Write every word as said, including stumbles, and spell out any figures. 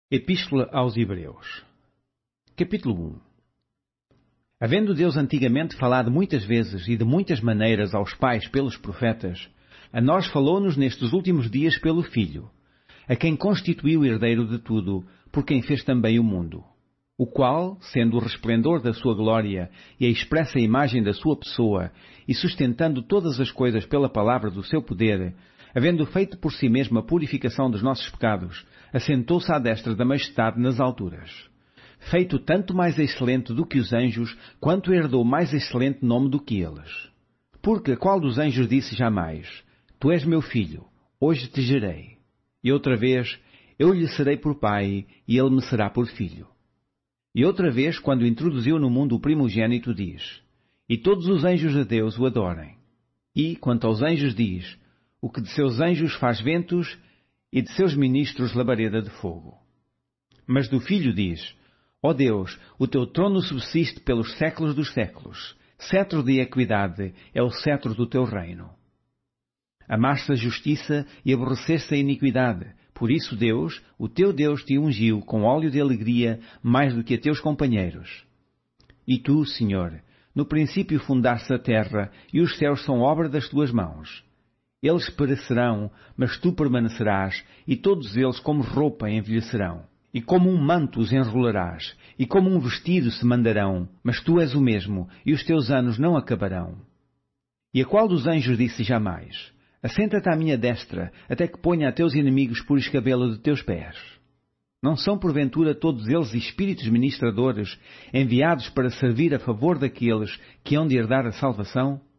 Epístola aos Hebreus, capítulo um. Havendo Deus antigamente falado muitas vezes e de muitas maneiras aos pais pelos profetas, a nós falou-nos nestes últimos dias pelo Filho, a quem constituiu herdeiro de tudo, por quem fez também o mundo, o qual, sendo o resplendor da sua glória e a expressa imagem da sua pessoa, e sustentando todas as coisas pela palavra do seu poder, havendo feito por si mesmo a purificação dos nossos pecados, assentou-se à destra da majestade nas alturas. Feito tanto mais excelente do que os anjos, quanto herdou mais excelente nome do que eles. Porque qual dos anjos disse jamais: Tu és meu filho, hoje te gerei. E outra vez, eu lhe serei por pai, e ele me será por filho. E outra vez, quando introduziu no mundo o primogênito, diz: E todos os anjos de Deus o adorem. E, quanto aos anjos, diz: O que de seus anjos faz ventos, e de seus ministros labareda de fogo. Mas do Filho diz: Ó Deus, o teu trono subsiste pelos séculos dos séculos. Cetro de equidade é o cetro do teu reino. Amaste a justiça e aborreceste a iniquidade. Por isso Deus, o teu Deus, te ungiu com óleo de alegria mais do que a teus companheiros. E tu, Senhor, no princípio fundaste a terra, e os céus são obra das tuas mãos. Eles perecerão, mas tu permanecerás, e todos eles como roupa envelhecerão. E como um manto os enrolarás, e como um vestido se mandarão, mas tu és o mesmo, e os teus anos não acabarão. E a qual dos anjos disse jamais: Assenta-te à minha destra, até que ponha a teus inimigos por escabelo de teus pés? Não são porventura todos eles espíritos ministradores, enviados para servir a favor daqueles que hão de herdar a salvação?